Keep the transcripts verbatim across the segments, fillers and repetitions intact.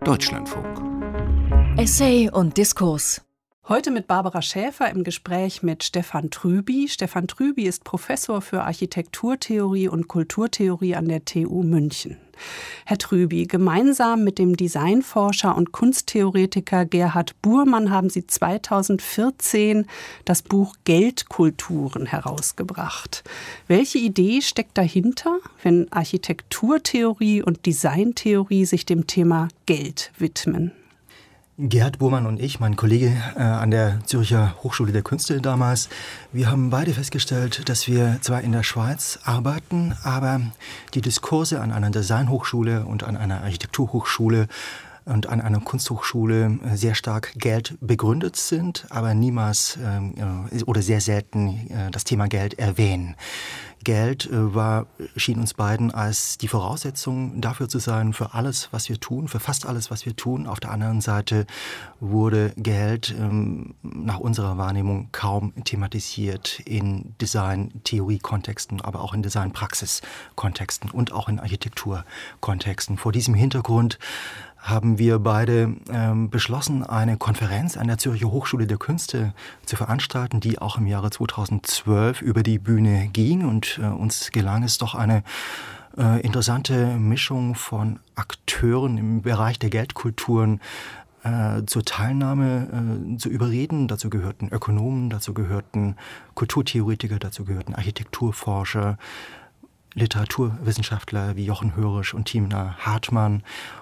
Deutschlandfunk. Essay und Diskurs. Heute mit Barbara Schäfer im Gespräch mit Stefan Trüby. Stefan Trüby ist Professor für Architekturtheorie und Kulturtheorie an der T U München. Herr Trüby, gemeinsam mit dem Designforscher und Kunsttheoretiker Gerhard Burmann haben Sie zweitausendvierzehn das Buch Geldkulturen herausgebracht. Welche Idee steckt dahinter, wenn Architekturtheorie und Designtheorie sich dem Thema Geld widmen? Gerhard Burmann und ich, mein Kollege äh, an der Zürcher Hochschule der Künste damals, wir haben beide festgestellt, dass wir zwar in der Schweiz arbeiten, aber die Diskurse an einer Designhochschule und an einer Architekturhochschule und an einer Kunsthochschule sehr stark Geld begründet sind, aber niemals äh, oder sehr selten äh, das Thema Geld erwähnen. Geld äh, war, schien uns beiden als die Voraussetzung dafür zu sein, für alles, was wir tun, für fast alles, was wir tun. Auf der anderen Seite wurde Geld ähm, nach unserer Wahrnehmung kaum thematisiert in Design-Theorie-Kontexten, aber auch in Design-Praxis-Kontexten und auch in Architektur-Kontexten. Vor diesem Hintergrund haben wir beide ähm, beschlossen, eine Konferenz an der Zürcher Hochschule der Künste zu veranstalten, die auch im Jahre zweitausendzwölf über die Bühne ging. Und äh, uns gelang es doch eine äh, interessante Mischung von Akteuren im Bereich der Geldkulturen äh, zur Teilnahme äh, zu überreden. Dazu gehörten Ökonomen, dazu gehörten Kulturtheoretiker, dazu gehörten Architekturforscher, Literaturwissenschaftler wie Jochen Hörisch und Timna Hartmann.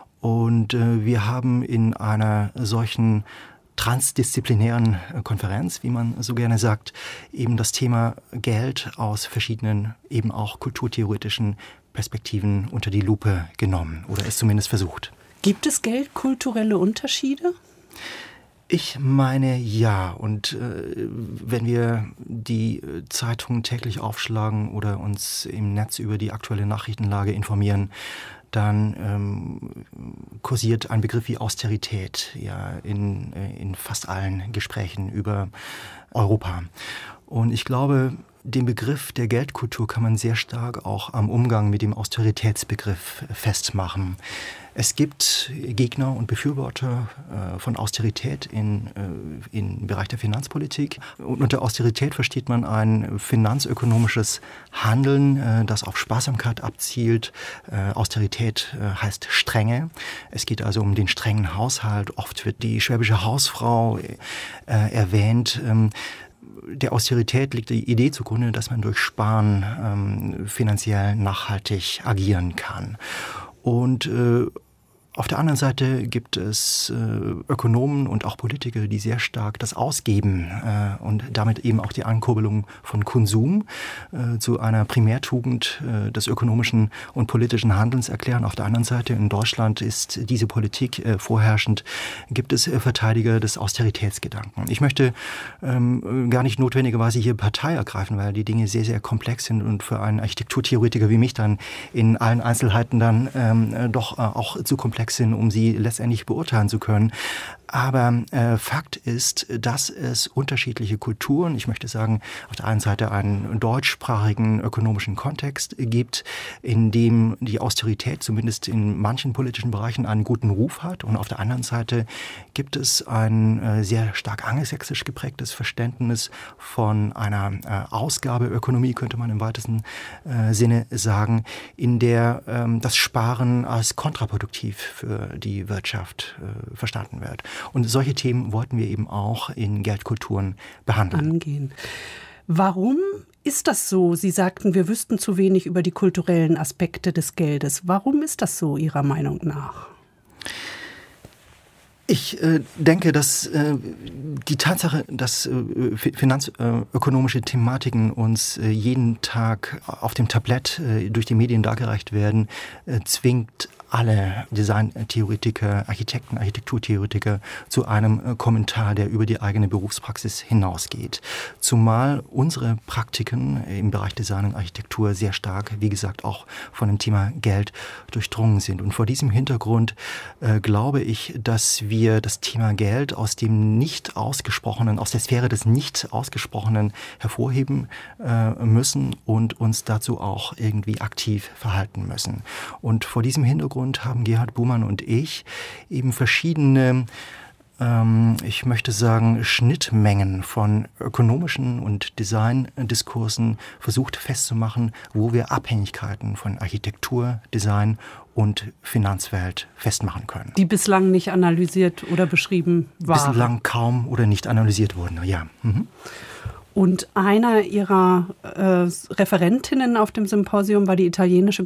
Und äh, wir haben in einer solchen transdisziplinären Konferenz, wie man so gerne sagt, eben das Thema Geld aus verschiedenen, eben auch kulturtheoretischen Perspektiven unter die Lupe genommen oder es zumindest versucht. Gibt es geldkulturelle Unterschiede? Ich meine ja, und äh, wenn wir die Zeitungen täglich aufschlagen oder uns im Netz über die aktuelle Nachrichtenlage informieren, dann ähm, kursiert ein Begriff wie Austerität ja, in, in fast allen Gesprächen über Europa. Und ich glaube, den Begriff der Geldkultur kann man sehr stark auch am Umgang mit dem Austeritätsbegriff festmachen. Es gibt Gegner und Befürworter äh, von Austerität in, äh, im Bereich der Finanzpolitik. Und unter Austerität versteht man ein finanzökonomisches Handeln, äh, das auf Sparsamkeit abzielt. Äh, Austerität äh, heißt Strenge. Es geht also um den strengen Haushalt. Oft wird die schwäbische Hausfrau äh, erwähnt. Ähm, Der Austerität liegt die Idee zugrunde, dass man durch Sparen ähm, finanziell nachhaltig agieren kann. Und äh, auf der anderen Seite gibt es äh, Ökonomen und auch Politiker, die sehr stark das Ausgeben äh, und damit eben auch die Ankurbelung von Konsum äh, zu einer Primärtugend äh, des ökonomischen und politischen Handelns erklären. Auf der anderen Seite in Deutschland ist diese Politik äh, vorherrschend, gibt es äh, Verteidiger des Austeritätsgedanken. Ich möchte ähm, gar nicht notwendigerweise hier Partei ergreifen, weil die Dinge sehr, sehr komplex sind und für einen Architekturtheoretiker wie mich dann in allen Einzelheiten dann ähm, doch äh, auch zu komplex sind, um sie letztendlich beurteilen zu können. Aber äh, Fakt ist, dass es unterschiedliche Kulturen, ich möchte sagen, auf der einen Seite einen deutschsprachigen ökonomischen Kontext gibt, in dem die Austerität zumindest in manchen politischen Bereichen einen guten Ruf hat. Und auf der anderen Seite gibt es ein äh, sehr stark angelsächsisch geprägtes Verständnis von einer äh, Ausgabeökonomie, könnte man im weitesten äh, Sinne sagen, in der ähm, das Sparen als kontraproduktiv für die Wirtschaft äh, verstanden wird. Und solche Themen wollten wir eben auch in Geldkulturen behandeln. Angehen. Warum ist das so? Sie sagten, wir wüssten zu wenig über die kulturellen Aspekte des Geldes. Warum ist das so Ihrer Meinung nach? Ich äh, denke, dass äh, die Tatsache, dass äh, finanzökonomische Thematiken uns äh, jeden Tag auf dem Tablett äh, durch die Medien dargereicht werden, äh, zwingt alle Designtheoretiker, Architekten, Architekturtheoretiker zu einem äh, Kommentar, der über die eigene Berufspraxis hinausgeht. Zumal unsere Praktiken im Bereich Design und Architektur sehr stark, wie gesagt, auch von dem Thema Geld durchdrungen sind. Und vor diesem Hintergrund äh, glaube ich, dass wir das Thema Geld aus dem nicht ausgesprochenen, aus der Sphäre des nicht ausgesprochenen hervorheben äh, müssen und uns dazu auch irgendwie aktiv verhalten müssen. Und vor diesem Hintergrund Hintergrund haben Gerhard Buhmann und ich eben verschiedene, ähm, ich möchte sagen, Schnittmengen von ökonomischen und Design-Diskursen versucht festzumachen, wo wir Abhängigkeiten von Architektur, Design und Finanzwelt festmachen können. Die bislang nicht analysiert oder beschrieben waren. Bislang kaum oder nicht analysiert wurden, ja. Mhm. Und einer ihrer äh, Referentinnen auf dem Symposium war die italienische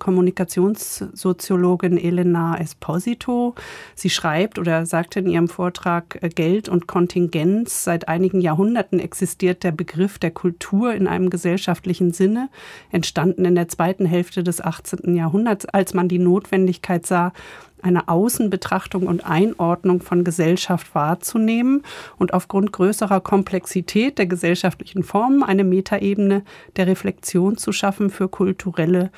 Kommunikationssoziologin Elena Esposito. Sie schreibt oder sagte in ihrem Vortrag, Geld und Kontingenz. Seit einigen Jahrhunderten existiert der Begriff der Kultur in einem gesellschaftlichen Sinne, entstanden in der zweiten Hälfte des achtzehnten Jahrhunderts, als man die Notwendigkeit sah, eine Außenbetrachtung und Einordnung von Gesellschaft wahrzunehmen und aufgrund größerer Komplexität der gesellschaftlichen Formen eine Metaebene der Reflexion zu schaffen für kulturelle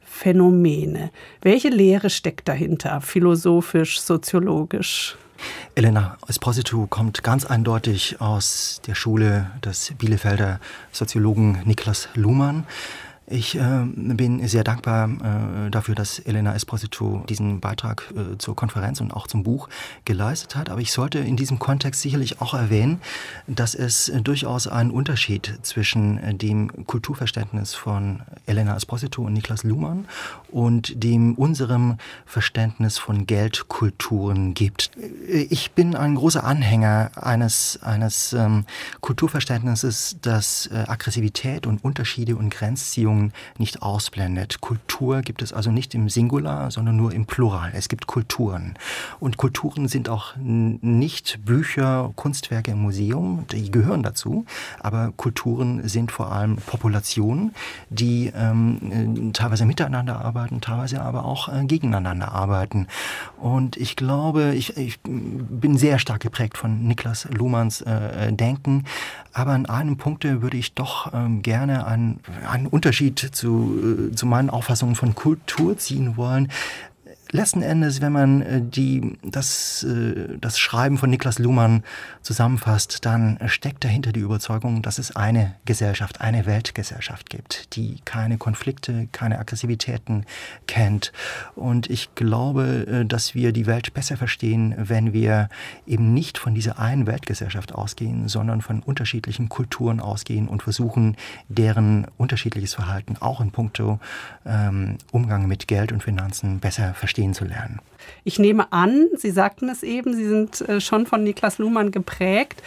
Phänomene. Welche Lehre steckt dahinter, philosophisch, soziologisch? Elena Esposito kommt ganz eindeutig aus der Schule des Bielefelder Soziologen Niklas Luhmann. Ich äh, bin sehr dankbar äh, dafür, dass Elena Esposito diesen Beitrag äh, zur Konferenz und auch zum Buch geleistet hat. Aber ich sollte in diesem Kontext sicherlich auch erwähnen, dass es äh, durchaus einen Unterschied zwischen äh, dem Kulturverständnis von Elena Esposito und Niklas Luhmann und dem unserem Verständnis von Geldkulturen gibt. Ich bin ein großer Anhänger eines, eines ähm, Kulturverständnisses, das äh, Aggressivität und Unterschiede und Grenzziehungen nicht ausblendet. Kultur gibt es also nicht im Singular, sondern nur im Plural. Es gibt Kulturen. Und Kulturen sind auch nicht Bücher, Kunstwerke im Museum, die gehören dazu, aber Kulturen sind vor allem Populationen, die ähm, teilweise miteinander arbeiten, teilweise aber auch äh, gegeneinander arbeiten. Und ich glaube, ich, ich bin sehr stark geprägt von Niklas Luhmanns äh, Denken, aber an einem Punkt würde ich doch ähm, gerne einen, einen Unterschied zu, zu meinen Auffassungen von Kultur ziehen wollen. Letzten Endes, wenn man die, das, das Schreiben von Niklas Luhmann zusammenfasst, dann steckt dahinter die Überzeugung, dass es eine Gesellschaft, eine Weltgesellschaft gibt, die keine Konflikte, keine Aggressivitäten kennt. Und ich glaube, dass wir die Welt besser verstehen, wenn wir eben nicht von dieser einen Weltgesellschaft ausgehen, sondern von unterschiedlichen Kulturen ausgehen und versuchen, deren unterschiedliches Verhalten auch in puncto ähm, Umgang mit Geld und Finanzen besser verstehen zu lernen. Ich nehme an, Sie sagten es eben, Sie sind schon von Niklas Luhmann geprägt.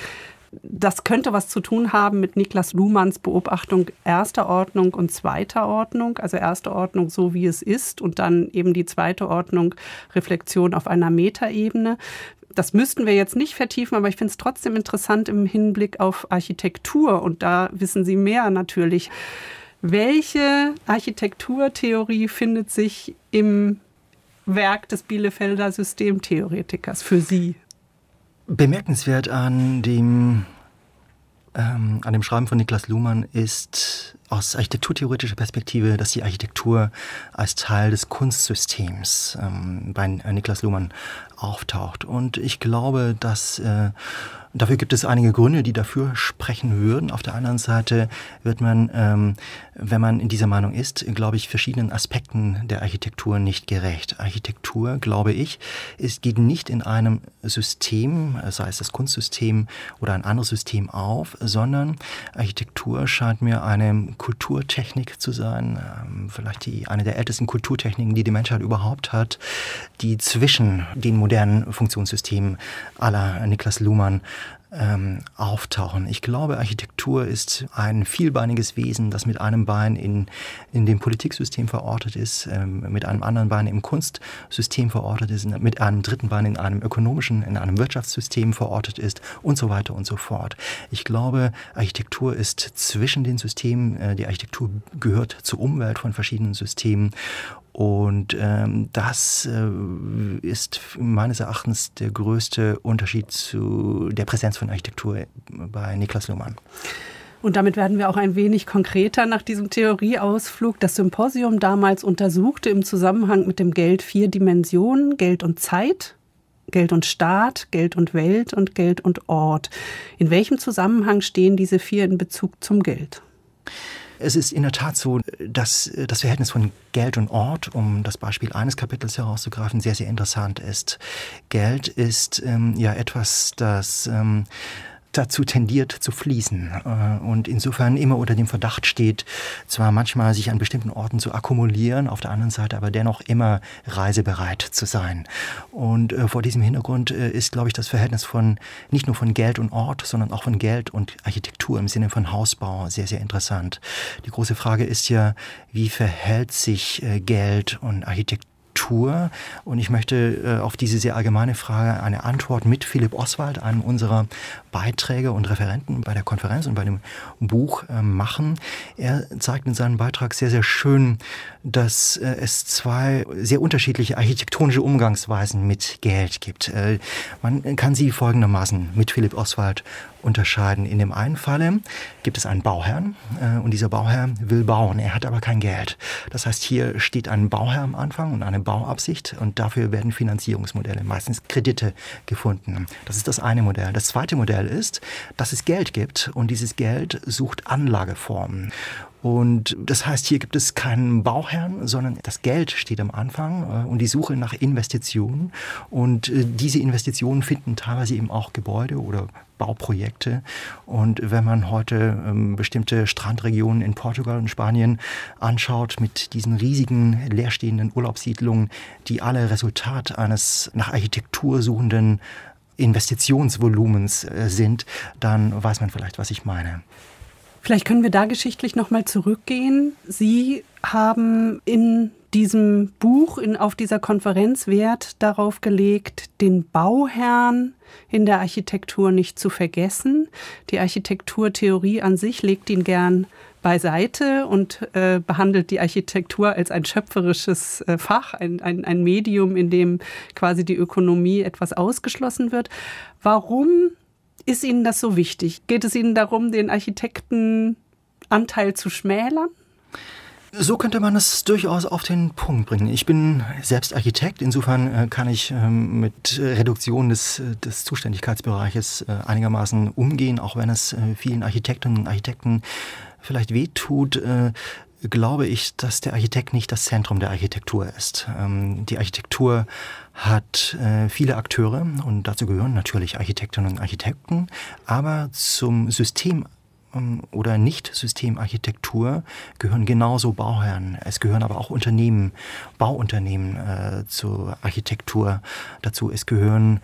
Das könnte was zu tun haben mit Niklas Luhmanns Beobachtung erster Ordnung und zweiter Ordnung. Also erste Ordnung so, wie es ist, und dann eben die zweite Ordnung Reflexion auf einer Metaebene. Das müssten wir jetzt nicht vertiefen, aber ich finde es trotzdem interessant im Hinblick auf Architektur. Und da wissen Sie mehr natürlich. Welche Architekturtheorie findet sich im Werk des Bielefelder Systemtheoretikers für Sie? Bemerkenswert an dem, ähm, an dem Schreiben von Niklas Luhmann ist aus architekturtheoretischer Perspektive, dass die Architektur als Teil des Kunstsystems ähm, bei Niklas Luhmann auftaucht. Und ich glaube, dass äh, dafür gibt es einige Gründe, die dafür sprechen würden. Auf der anderen Seite wird man, ähm, wenn man in dieser Meinung ist, glaube ich, verschiedenen Aspekten der Architektur nicht gerecht. Architektur, glaube ich, es geht nicht in einem System, sei es das Kunstsystem oder ein anderes System auf, sondern Architektur scheint mir eine Kulturtechnik zu sein, ähm, vielleicht die, eine der ältesten Kulturtechniken, die die Menschheit überhaupt hat, die zwischen den modernen Funktionssystemen à la Niklas Luhmann ähm, auftauchen. Ich glaube, Architektur ist ein vielbeiniges Wesen, das mit einem Bein in, in dem Politiksystem verortet ist, ähm, mit einem anderen Bein im Kunstsystem verortet ist, mit einem dritten Bein in einem ökonomischen, in einem Wirtschaftssystem verortet ist und so weiter und so fort. Ich glaube, Architektur ist zwischen den Systemen, äh, die Architektur gehört zur Umwelt von verschiedenen Systemen. Und ähm, das äh, ist meines Erachtens der größte Unterschied zu der Präsenz von Architektur bei Niklas Luhmann. Und damit werden wir auch ein wenig konkreter nach diesem Theorieausflug. Das Symposium damals untersuchte im Zusammenhang mit dem Geld vier Dimensionen: Geld und Zeit, Geld und Staat, Geld und Welt und Geld und Ort. In welchem Zusammenhang stehen diese vier in Bezug zum Geld? Es ist in der Tat so, dass das Verhältnis von Geld und Ort, um das Beispiel eines Kapitels herauszugreifen, sehr, sehr interessant ist. Geld ist ähm, ja etwas, das ähm, dazu tendiert zu fließen und insofern immer unter dem Verdacht steht, zwar manchmal sich an bestimmten Orten zu akkumulieren, auf der anderen Seite aber dennoch immer reisebereit zu sein. Und vor diesem Hintergrund ist, glaube ich, das Verhältnis von nicht nur von Geld und Ort, sondern auch von Geld und Architektur im Sinne von Hausbau sehr, sehr interessant. Die große Frage ist ja, wie verhält sich Geld und Architektur? Und ich möchte äh, auf diese sehr allgemeine Frage eine Antwort mit Philipp Oswald, einem unserer Beiträge und Referenten bei der Konferenz und bei dem Buch äh, machen. Er zeigt in seinem Beitrag sehr, sehr schön, dass äh, es zwei sehr unterschiedliche architektonische Umgangsweisen mit Geld gibt. Äh, man kann sie folgendermaßen mit Philipp Oswald unterscheiden. In dem einen Falle gibt es einen Bauherrn äh, und dieser Bauherr will bauen, er hat aber kein Geld. Das heißt, hier steht ein Bauherr am Anfang und eine Bauabsicht und dafür werden Finanzierungsmodelle, meistens Kredite gefunden. Das ist das eine Modell. Das zweite Modell ist, dass es Geld gibt und dieses Geld sucht Anlageformen. Und das heißt, hier gibt es keinen Bauherrn, sondern das Geld steht am Anfang und die Suche nach Investitionen. Und diese Investitionen finden teilweise eben auch Gebäude oder Bauprojekte. Und wenn man heute ähm, bestimmte Strandregionen in Portugal und Spanien anschaut mit diesen riesigen leerstehenden Urlaubssiedlungen, die alle Resultat eines nach Architektur suchenden Investitionsvolumens äh, sind, dann weiß man vielleicht, was ich meine. Vielleicht können wir da geschichtlich nochmal zurückgehen. Sie haben in diesem Buch, in, auf dieser Konferenz Wert darauf gelegt, den Bauherrn in der Architektur nicht zu vergessen. Die Architekturtheorie an sich legt ihn gern beiseite und äh, behandelt die Architektur als ein schöpferisches äh, Fach, ein, ein, ein Medium, in dem quasi die Ökonomie etwas ausgeschlossen wird. Warum ist Ihnen das so wichtig? Geht es Ihnen darum, den Architektenanteil zu schmälern? So könnte man es durchaus auf den Punkt bringen. Ich bin selbst Architekt, insofern äh, kann ich ähm, mit Reduktion des, des Zuständigkeitsbereiches äh, einigermaßen umgehen, auch wenn es äh, vielen Architektinnen und Architekten vielleicht wehtut. Äh, glaube ich, dass der Architekt nicht das Zentrum der Architektur ist. Ähm, die Architektur hat äh, viele Akteure und dazu gehören natürlich Architektinnen und Architekten, aber zum System oder Nicht-Systemarchitektur gehören genauso Bauherren. Es gehören aber auch Unternehmen, Bauunternehmen äh, zur Architektur dazu. Es gehören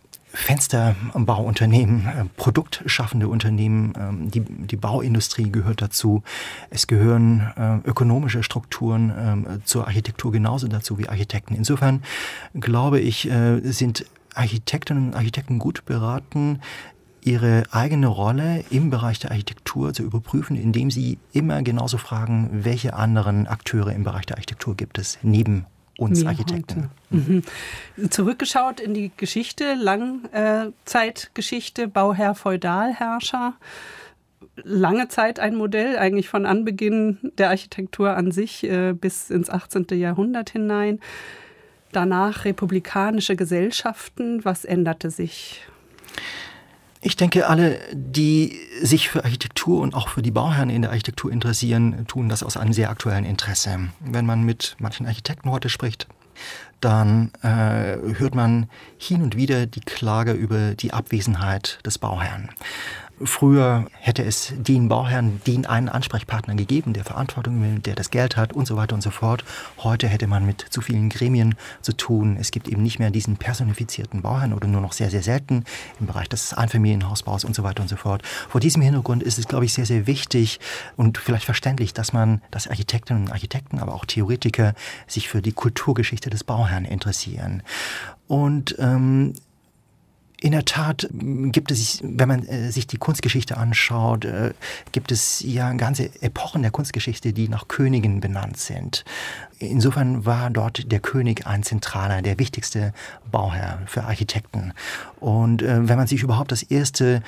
Fensterbauunternehmen, äh, produktschaffende Unternehmen, äh, die, die Bauindustrie gehört dazu. Es gehören äh, ökonomische Strukturen äh, zur Architektur genauso dazu wie Architekten. Insofern glaube ich, äh, sind Architektinnen und Architekten gut beraten, ihre eigene Rolle im Bereich der Architektur zu überprüfen, indem sie immer genauso fragen, welche anderen Akteure im Bereich der Architektur gibt es neben uns Architekten. Mhm. Zurückgeschaut in die Geschichte, Langzeitgeschichte, Bauherr, Feudalherrscher. Lange Zeit ein Modell, eigentlich von Anbeginn der Architektur an sich äh, bis ins achtzehnte Jahrhundert hinein. Danach republikanische Gesellschaften. Was änderte sich? Ich denke, alle, die sich für Architektur und auch für die Bauherren in der Architektur interessieren, tun das aus einem sehr aktuellen Interesse. Wenn man mit manchen Architekten heute spricht, dann äh, hört man hin und wieder die Klage über die Abwesenheit des Bauherrn. Früher hätte es den Bauherrn, den einen Ansprechpartner gegeben, der Verantwortung will, der das Geld hat und so weiter und so fort. Heute hätte man mit zu vielen Gremien zu tun. Es gibt eben nicht mehr diesen personifizierten Bauherrn oder nur noch sehr, sehr selten im Bereich des Einfamilienhausbaus und so weiter und so fort. Vor diesem Hintergrund ist es, glaube ich, sehr, sehr wichtig und vielleicht verständlich, dass man, dass Architektinnen und Architekten, aber auch Theoretiker sich für die Kulturgeschichte des Bauherrn interessieren. Und ähm, in der Tat gibt es, wenn man äh, sich die Kunstgeschichte anschaut, äh, gibt es ja ganze Epochen der Kunstgeschichte, die nach Königen benannt sind. Insofern war dort der König ein zentraler, der wichtigste Bauherr für Architekten. Und äh, wenn man sich überhaupt das erste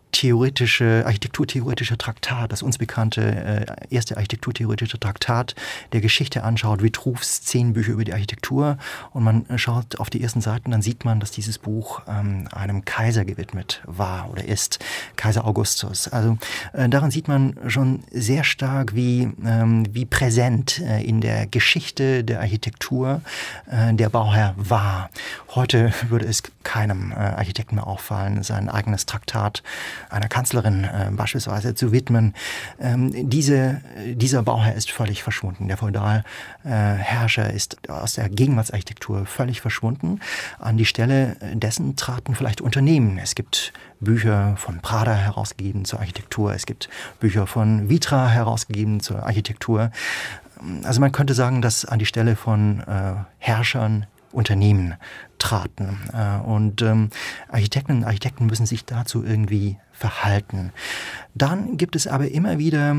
theoretische, architekturtheoretische Traktat, das uns bekannte äh, erste architekturtheoretische Traktat der Geschichte anschaut, Vitruvius zehn Bücher über die Architektur, und man schaut auf die ersten Seiten, dann sieht man, dass dieses Buch ähm, einem Kaiser gewidmet war oder ist, Kaiser Augustus. Also äh, daran sieht man schon sehr stark, wie, ähm, wie präsent äh, in der Geschichte der Architektur äh, der Bauherr war. Heute würde es keinem äh, Architekten mehr auffallen, sein eigenes Traktat einer Kanzlerin äh, beispielsweise zu widmen. Ähm, diese, dieser Bauherr ist völlig verschwunden. Der Feudalherrscher äh, ist aus der Gegenwartsarchitektur völlig verschwunden. An die Stelle dessen traten vielleicht Unternehmen. Es gibt Bücher von Prada herausgegeben zur Architektur. Es gibt Bücher von Vitra herausgegeben zur Architektur. Also man könnte sagen, dass an die Stelle von äh, Herrschern Unternehmen traten. Und ähm, Architekten und Architekten müssen sich dazu irgendwie verhalten. Dann gibt es aber immer wieder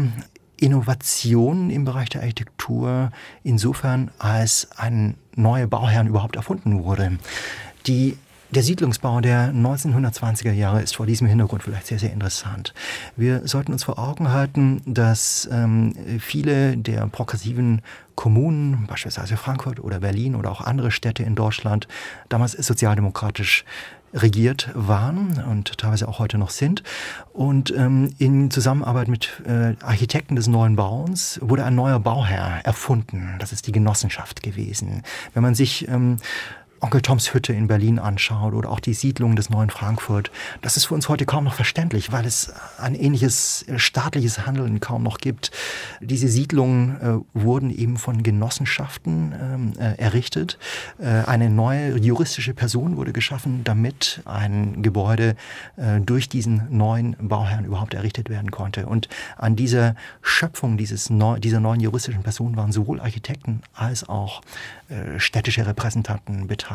Innovationen im Bereich der Architektur, insofern als ein neuer Bauherrn überhaupt erfunden wurde. Die Der Siedlungsbau der neunzehnhundertzwanziger Jahre ist vor diesem Hintergrund vielleicht sehr, sehr interessant. Wir sollten uns vor Augen halten, dass ähm, viele der progressiven Kommunen, beispielsweise Frankfurt oder Berlin oder auch andere Städte in Deutschland, damals sozialdemokratisch regiert waren und teilweise auch heute noch sind. Und ähm, in Zusammenarbeit mit äh, Architekten des neuen Bauens wurde ein neuer Bauherr erfunden. Das ist die Genossenschaft gewesen. Wenn man sich ähm, Onkel Toms Hütte in Berlin anschaut oder auch die Siedlung des neuen Frankfurt, das ist für uns heute kaum noch verständlich, weil es ein ähnliches staatliches Handeln kaum noch gibt. Diese Siedlungen äh, wurden eben von Genossenschaften äh, errichtet. Äh, eine neue juristische Person wurde geschaffen, damit ein Gebäude äh, durch diesen neuen Bauherrn überhaupt errichtet werden konnte. Und an dieser Schöpfung dieses neu, dieser neuen juristischen Person waren sowohl Architekten als auch äh, städtische Repräsentanten beteiligt.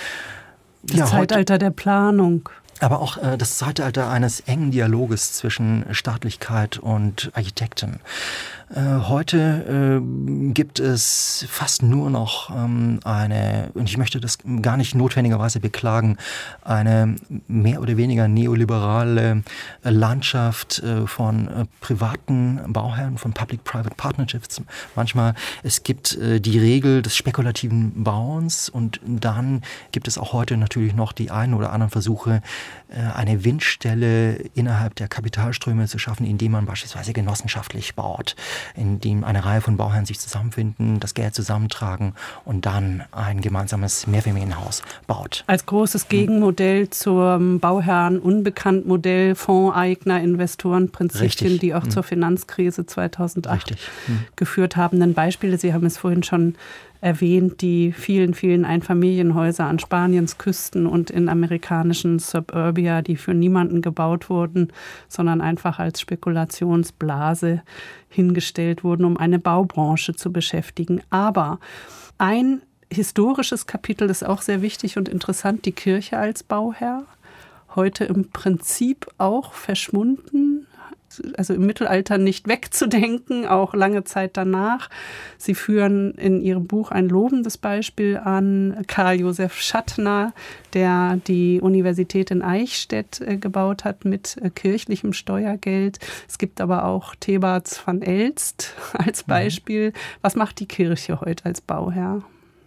Das ja, Zeitalter heute, der Planung. Aber auch äh, das Zeitalter eines engen Dialoges zwischen Staatlichkeit und Architekten. Äh, heute äh, gibt es fast nur noch ähm, eine, und ich möchte das gar nicht notwendigerweise beklagen, eine mehr oder weniger neoliberale Landschaft äh, von äh, privaten Bauherren, von Public-Private Partnerships. Manchmal, es gibt äh, die Regel des spekulativen Bauens, und dann gibt es auch heute natürlich noch die einen oder anderen Versuche, eine Windstelle innerhalb der Kapitalströme zu schaffen, indem man beispielsweise genossenschaftlich baut, indem eine Reihe von Bauherren sich zusammenfinden, das Geld zusammentragen und dann ein gemeinsames Mehrfamilienhaus baut. Als großes Gegenmodell zum Bauherren-Unbekannt-Modell, Fondseigner, Investorenprinzipien, Richtig. die auch hm. zur Finanzkrise zweitausendacht hm. geführt haben. Denn Beispiele, Sie haben es vorhin schon erwähnt, die vielen, vielen Einfamilienhäuser an Spaniens Küsten und in amerikanischen Suburbia, die für niemanden gebaut wurden, sondern einfach als Spekulationsblase hingestellt wurden, um eine Baubranche zu beschäftigen. Aber ein historisches Kapitel ist auch sehr wichtig und interessant, die Kirche als Bauherr. Heute im Prinzip auch verschwunden, also im Mittelalter nicht wegzudenken, auch lange Zeit danach. Sie führen in Ihrem Buch ein lobendes Beispiel an, Karl Josef Schattner, der die Universität in Eichstätt äh, gebaut hat mit äh, kirchlichem Steuergeld. Es gibt aber auch Thebats van Elst als Beispiel. Mhm. Was macht die Kirche heute als Bauherr?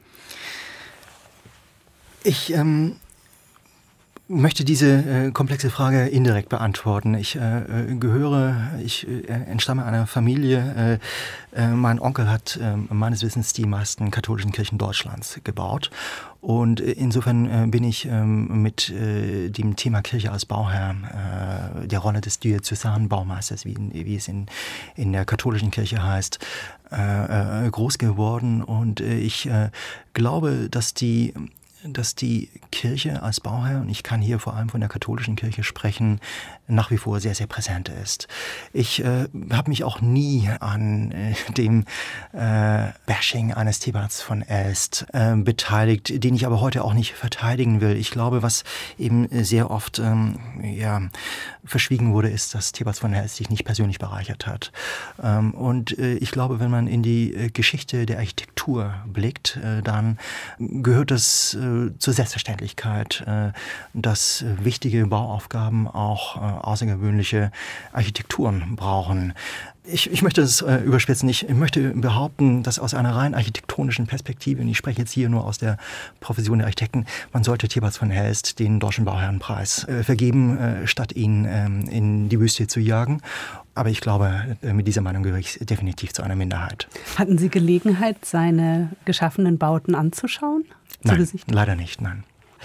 Ich ähm möchte diese äh, komplexe Frage indirekt beantworten. Ich äh, gehöre, ich äh, entstamme einer Familie, äh, äh, mein Onkel hat äh, meines Wissens die meisten katholischen Kirchen Deutschlands gebaut. Und insofern äh, bin ich ähm, mit äh, dem Thema Kirche als Bauherr, äh, der Rolle des Diözesanbaumeisters, wie, wie es in, in der katholischen Kirche heißt, äh, äh, groß geworden. Und äh, ich äh, glaube, dass die dass die Kirche als Bauherr, und ich kann hier vor allem von der katholischen Kirche sprechen, nach wie vor sehr, sehr präsent ist. Ich äh, habe mich auch nie an äh, dem äh, Bashing eines Thebats von Elst äh, beteiligt, den ich aber heute auch nicht verteidigen will. Ich glaube, was eben sehr oft ähm, ja, verschwiegen wurde, ist, dass Thebats von Elst sich nicht persönlich bereichert hat. Ähm, und äh, ich glaube, wenn man in die äh, Geschichte der Architektur blickt, äh, dann gehört das äh, äh, zur Selbstverständlichkeit, äh, dass äh, wichtige Bauaufgaben auch äh, außergewöhnliche Architekturen brauchen. Ich, ich möchte es äh, überspitzen. Ich, ich möchte behaupten, dass aus einer rein architektonischen Perspektive, und ich spreche jetzt hier nur aus der Profession der Architekten, man sollte Thieberts von Helst den Deutschen Bauherrenpreis äh, vergeben, äh, statt ihn ähm, in die Wüste zu jagen. Aber ich glaube, äh, mit dieser Meinung gehöre ich definitiv zu einer Minderheit. Hatten Sie Gelegenheit, seine geschaffenen Bauten anzuschauen? Nein, leider nicht, nein.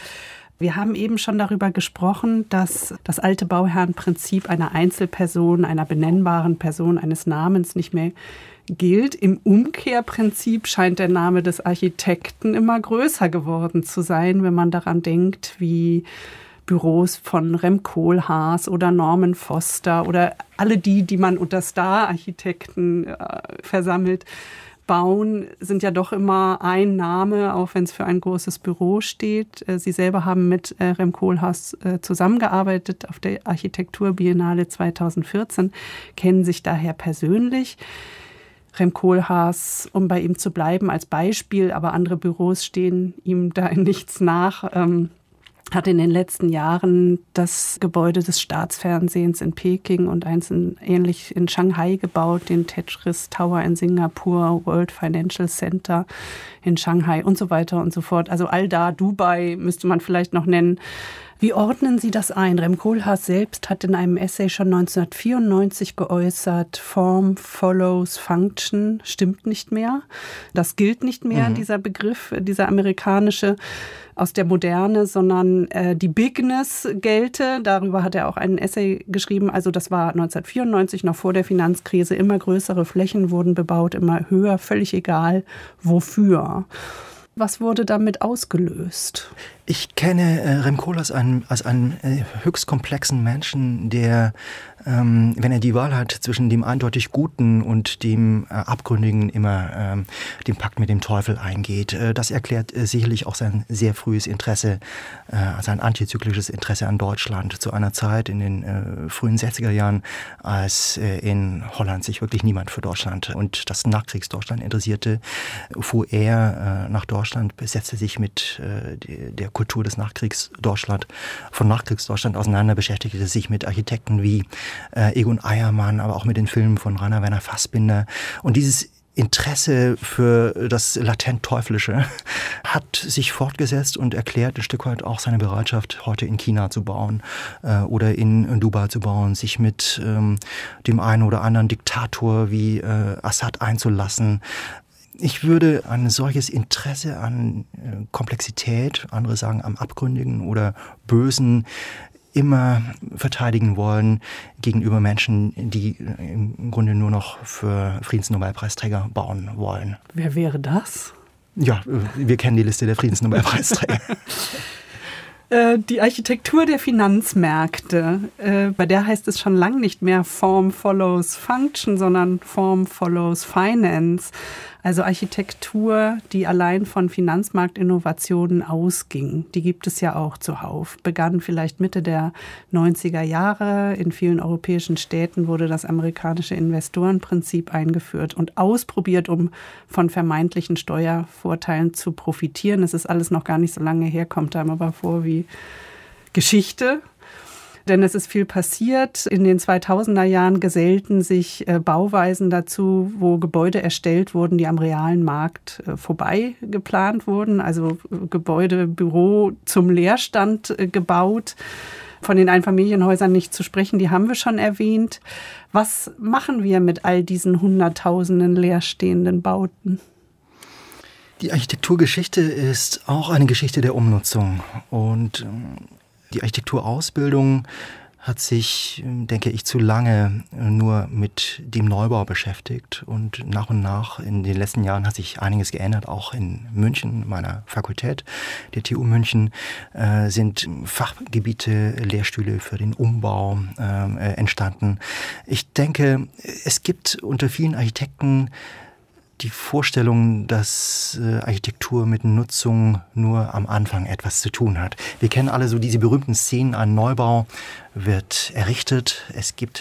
Wir haben eben schon darüber gesprochen, dass das alte Bauherrenprinzip einer Einzelperson, einer benennbaren Person, eines Namens nicht mehr gilt. Im Umkehrprinzip scheint der Name des Architekten immer größer geworden zu sein, wenn man daran denkt, wie Büros von Rem Koolhaas oder Norman Foster oder alle die, die man unter Star-Architekten äh, versammelt, bauen, sind ja doch immer ein Name, auch wenn es für ein großes Büro steht. Sie selber haben mit Rem Koolhaas zusammengearbeitet auf der Architekturbiennale zweitausendvierzehn, kennen sich daher persönlich. Rem Koolhaas, um bei ihm zu bleiben, als Beispiel, aber andere Büros stehen ihm da in nichts nach, ähm, hat in den letzten Jahren das Gebäude des Staatsfernsehens in Peking und eins in, ähnlich in Shanghai gebaut, den Tetris Tower in Singapur, World Financial Center in Shanghai und so weiter und so fort. Also all da, Dubai müsste man vielleicht noch nennen. Wie ordnen Sie das ein? Rem Koolhaas selbst hat in einem Essay schon neunzehnhundertvierundneunzig geäußert, Form follows Function, stimmt nicht mehr. Das gilt nicht mehr, mhm. dieser Begriff, dieser amerikanische aus der Moderne, sondern äh, die Bigness gelte. Darüber hat er auch einen Essay geschrieben. Also das war neunzehnhundertvierundneunzig, noch vor der Finanzkrise. Immer größere Flächen wurden bebaut, immer höher, völlig egal wofür. Was wurde damit ausgelöst? Ich kenne äh, Rem Koolhaas ein, als einen äh, höchst komplexen Menschen, der, ähm, wenn er die Wahl hat zwischen dem eindeutig Guten und dem äh, Abgründigen, immer ähm, den Pakt mit dem Teufel eingeht. Äh, das erklärt äh, sicherlich auch sein sehr frühes Interesse, äh, sein antizyklisches Interesse an Deutschland zu einer Zeit in den äh, frühen sechziger Jahren, als äh, in Holland sich wirklich niemand für Deutschland und das Nachkriegsdeutschland interessierte, fuhr er äh, nach Deutschland, besetzte sich mit äh, der Kultur des Nachkriegsdeutschland, von Nachkriegsdeutschland auseinander, beschäftigte sich mit Architekten wie äh, Egon Eiermann, aber auch mit den Filmen von Rainer Werner Fassbinder. Und dieses Interesse für das latent Teuflische hat sich fortgesetzt und erklärt ein Stück weit auch seine Bereitschaft, heute in China zu bauen äh, oder in Dubai zu bauen, sich mit ähm, dem einen oder anderen Diktator wie äh, Assad einzulassen. Ich würde ein solches Interesse an Komplexität, andere sagen am Abgründigen oder Bösen, immer verteidigen wollen gegenüber Menschen, die im Grunde nur noch für Friedensnobelpreisträger bauen wollen. Wer wäre das? Ja, wir kennen die Liste der Friedensnobelpreisträger. Die Architektur der Finanzmärkte, bei der heißt es schon lange nicht mehr Form follows Function, sondern Form follows Finance. Also Architektur, die allein von Finanzmarktinnovationen ausging. Die gibt es ja auch zuhauf. Begann vielleicht Mitte der neunziger Jahre. In vielen europäischen Städten wurde das amerikanische Investorenprinzip eingeführt und ausprobiert, um von vermeintlichen Steuervorteilen zu profitieren. Es ist alles noch gar nicht so lange her, kommt einem aber vor wie Geschichte. Denn es ist viel passiert. In den zweitausender Jahren gesellten sich äh, Bauweisen dazu, wo Gebäude erstellt wurden, die am realen Markt äh, vorbei geplant wurden. Also äh, Gebäude, Büro zum Leerstand äh, gebaut. Von den Einfamilienhäusern nicht zu sprechen, die haben wir schon erwähnt. Was machen wir mit all diesen hunderttausenden leerstehenden Bauten? Die Architekturgeschichte ist auch eine Geschichte der Umnutzung. Und die Architekturausbildung hat sich, denke ich, zu lange nur mit dem Neubau beschäftigt. Und nach und nach in den letzten Jahren hat sich einiges geändert. Auch in München, meiner Fakultät, der T U München, äh, sind Fachgebiete, Lehrstühle für den Umbau äh, entstanden. Ich denke, es gibt unter vielen Architekten die Vorstellung, dass äh, Architektur mit Nutzung nur am Anfang etwas zu tun hat. Wir kennen alle so diese berühmten Szenen, ein Neubau wird errichtet, es gibt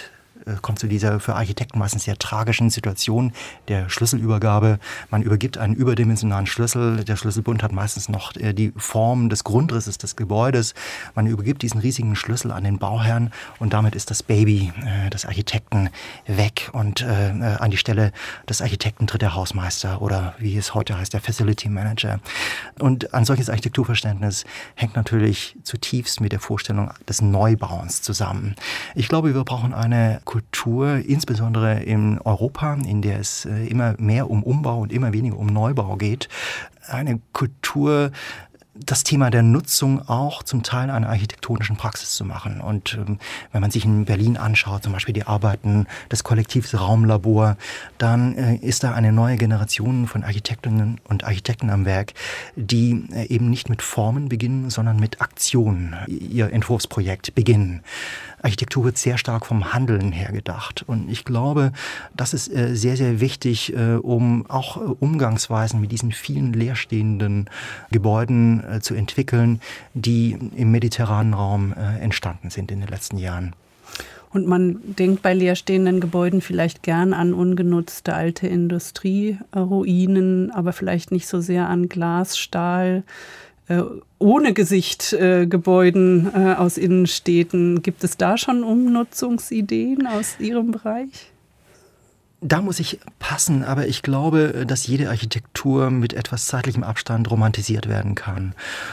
äh, kommt zu dieser für Architekten meistens sehr tragischen Situation der Schlüsselübergabe. Man übergibt einen überdimensionalen Schlüssel. Der Schlüsselbund hat meistens noch äh, die Form des Grundrisses des Gebäudes. Man übergibt diesen riesigen Schlüssel an den Bauherrn und damit ist das Baby äh, des Architekten weg und äh, an die Stelle des Architekten tritt der Hausmeister oder wie es heute heißt, der Facility Manager. Und ein solches Architekturverständnis hängt natürlich zutiefst mit der Vorstellung des Neubauens zusammen. Ich glaube, wir brauchen eine Kultur, insbesondere in Europa, in der es äh, immer mehr um Umbau und immer weniger um Neubau geht. Eine Kultur, das Thema der Nutzung auch zum Teil einer architektonischen Praxis zu machen. Und ähm, wenn man sich in Berlin anschaut, zum Beispiel die Arbeiten des Kollektivs Raumlabor, dann äh, ist da eine neue Generation von Architektinnen und Architekten am Werk, die äh, eben nicht mit Formen beginnen, sondern mit Aktionen ihr Entwurfsprojekt beginnen. Architektur wird sehr stark vom Handeln her gedacht. Und ich glaube, das ist äh, sehr, sehr wichtig, äh, um auch äh, Umgangsweisen mit diesen vielen leerstehenden Gebäuden äh, zu entwickeln, die im mediterranen Raum äh, entstanden sind in den letzten Jahren. Und man denkt bei leerstehenden Gebäuden vielleicht gern an ungenutzte alte Industrieruinen, aber vielleicht nicht so sehr an Glas, Stahl, äh, ohne Gesicht äh, Gebäuden äh, aus Innenstädten. Gibt es da schon Umnutzungsideen aus Ihrem Bereich? Da muss ich passen, aber ich glaube, dass jede Architektur mit etwas zeitlichem Abstand romantisiert werden kann.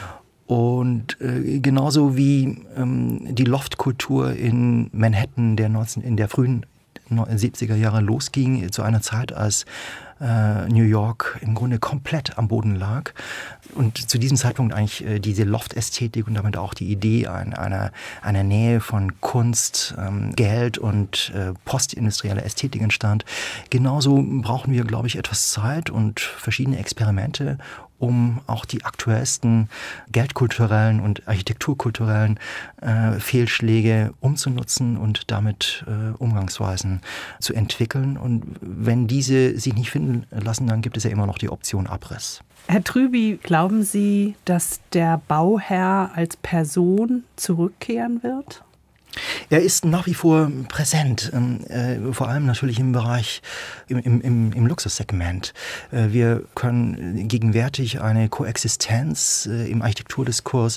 Und äh, genauso wie ähm, die Loftkultur in Manhattan der neunzehn, in der frühen siebziger Jahre losging, zu einer Zeit, als äh, New York im Grunde komplett am Boden lag. Und zu diesem Zeitpunkt eigentlich äh, diese Loft-Ästhetik und damit auch die Idee ein, einer, einer Nähe von Kunst, ähm, Geld und äh, postindustrieller Ästhetik entstand. Genauso brauchen wir, glaube ich, etwas Zeit und verschiedene Experimente, um auch die aktuellsten geldkulturellen und architekturkulturellen äh, Fehlschläge umzunutzen und damit äh, Umgangsweisen zu entwickeln. Und wenn diese sich nicht finden lassen, dann gibt es ja immer noch die Option Abriss. Herr Trüby, glauben Sie, dass der Bauherr als Person zurückkehren wird? Er ist nach wie vor präsent, äh, vor allem natürlich im Bereich, im, im, im Luxussegment. Äh, wir können gegenwärtig eine Koexistenz äh, im Architekturdiskurs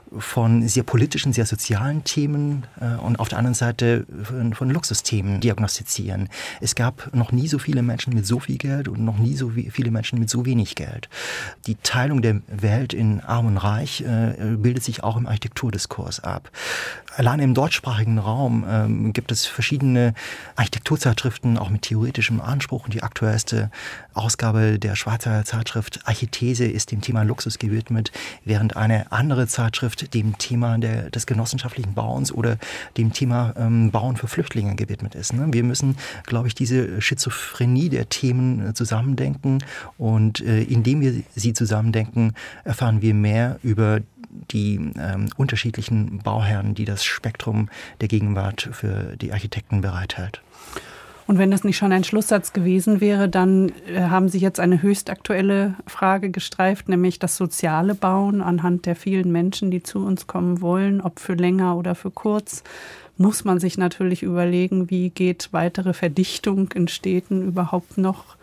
von sehr politischen, sehr sozialen Themen äh, und auf der anderen Seite von, von Luxusthemen diagnostizieren. Es gab noch nie so viele Menschen mit so viel Geld und noch nie so viele Menschen mit so wenig Geld. Die Teilung der Welt in Arm und Reich äh, bildet sich auch im Architekturdiskurs ab. Allein im deutschsprachigen Raum ähm, gibt es verschiedene Architekturzeitschriften, auch mit theoretischem Anspruch. Und die aktuellste Ausgabe der Schweizer Zeitschrift Archithese ist dem Thema Luxus gewidmet, während eine andere Zeitschrift dem Thema der, des genossenschaftlichen Bauens oder dem Thema ähm, Bauen für Flüchtlinge gewidmet ist. Ne? Wir müssen, glaube ich, diese Schizophrenie der Themen äh, zusammendenken. Und äh, indem wir sie zusammendenken, erfahren wir mehr über die ähm, unterschiedlichen Bauherren, die das Spektrum der Gegenwart für die Architekten bereithält. Und wenn das nicht schon ein Schlusssatz gewesen wäre, dann äh, haben Sie jetzt eine höchst aktuelle Frage gestreift, nämlich das soziale Bauen anhand der vielen Menschen, die zu uns kommen wollen, ob für länger oder für kurz. Muss man sich natürlich überlegen, wie geht weitere Verdichtung in Städten überhaupt noch?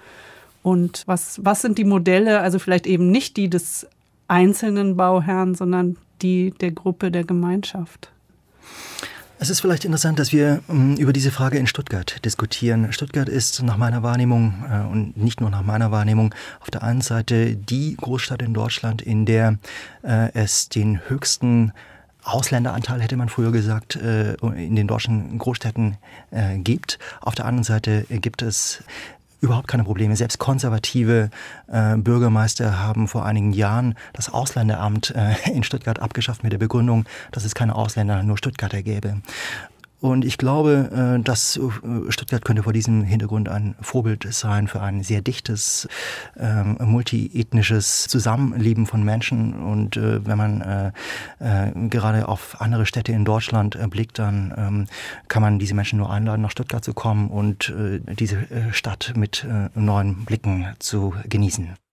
Und was, was sind die Modelle, also vielleicht eben nicht die des einzelnen Bauherren, sondern die der Gruppe, der Gemeinschaft? Es ist vielleicht interessant, dass wir um, über diese Frage in Stuttgart diskutieren. Stuttgart ist nach meiner Wahrnehmung äh, und nicht nur nach meiner Wahrnehmung auf der einen Seite die Großstadt in Deutschland, in der äh, es den höchsten Ausländeranteil, hätte man früher gesagt, äh, in den deutschen Großstädten äh, gibt. Auf der anderen Seite gibt es überhaupt keine Probleme. Selbst konservative äh, Bürgermeister haben vor einigen Jahren das Ausländeramt äh, in Stuttgart abgeschafft mit der Begründung, dass es keine Ausländer, nur Stuttgarter gäbe. Und ich glaube, äh, dass äh, Stuttgart könnte vor diesem Hintergrund ein Vorbild sein für ein sehr dichtes, äh, multiethnisches Zusammenleben von Menschen. Und äh, wenn man äh, äh, gerade auf andere Städte in Deutschland äh, blickt, dann ähm, kann man diese Menschen nur einladen, nach Stuttgart zu kommen und äh, diese äh, Stadt mit äh, neuen Blicken zu genießen.